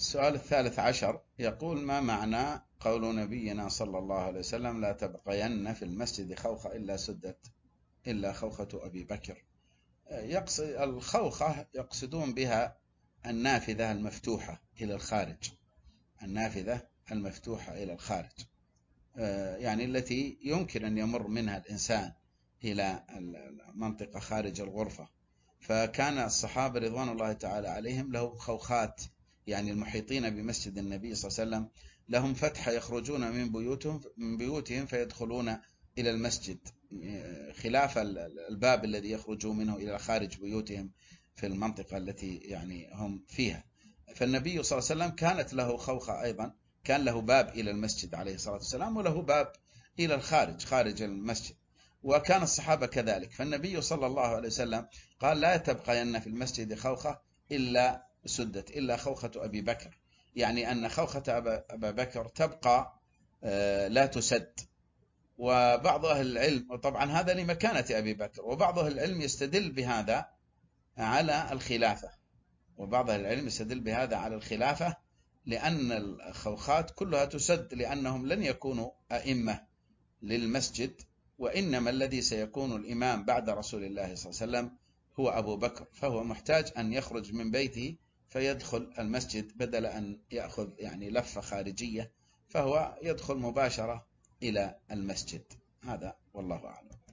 السؤال الثالث عشر يقول: ما معنى قول نبينا صلى الله عليه وسلم: لا تبقين في المسجد خوخة إلا سدت إلا خوخة أبي بكر؟ يقصد الخوخة يقصدون بها النافذة المفتوحة إلى الخارج، النافذة المفتوحة إلى الخارج، يعني التي يمكن أن يمر منها الإنسان إلى المنطقة خارج الغرفة. فكان الصحابة رضوان الله تعالى عليهم لهم خوخات، يعني المحيطين بمسجد النبي صلى الله عليه وسلم لهم فتحة يخرجون من بيوتهم فيدخلون إلى المسجد، خلاف الباب الذي يخرجون منه إلى خارج بيوتهم في المنطقة التي يعني هم فيها. فالنبي صلى الله عليه وسلم كانت له خوخة أيضا، كان له باب إلى المسجد عليه الصلاة والسلام، وله باب إلى الخارج خارج المسجد، وكان الصحابة كذلك. فالنبي صلى الله عليه وسلم قال: لا تبقين في المسجد خوخة إلا سدت إلا خوخة أبي بكر، يعني أن خوخة أبا بكر تبقى لا تسد. وبعض أهل العلم، وطبعا هذا لمكانة أبي بكر، وبعض أهل العلم يستدل بهذا على الخلافة، وبعض أهل العلم يستدل بهذا على الخلافة، لأن الخوخات كلها تسد، لأنهم لن يكونوا أئمة للمسجد، وإنما الذي سيكون الإمام بعد رسول الله صلى الله عليه وسلم هو أبو بكر، فهو محتاج أن يخرج من بيته فيدخل المسجد بدل أن يأخذ يعني لفة خارجية، فهو يدخل مباشرة إلى المسجد. هذا والله أعلم.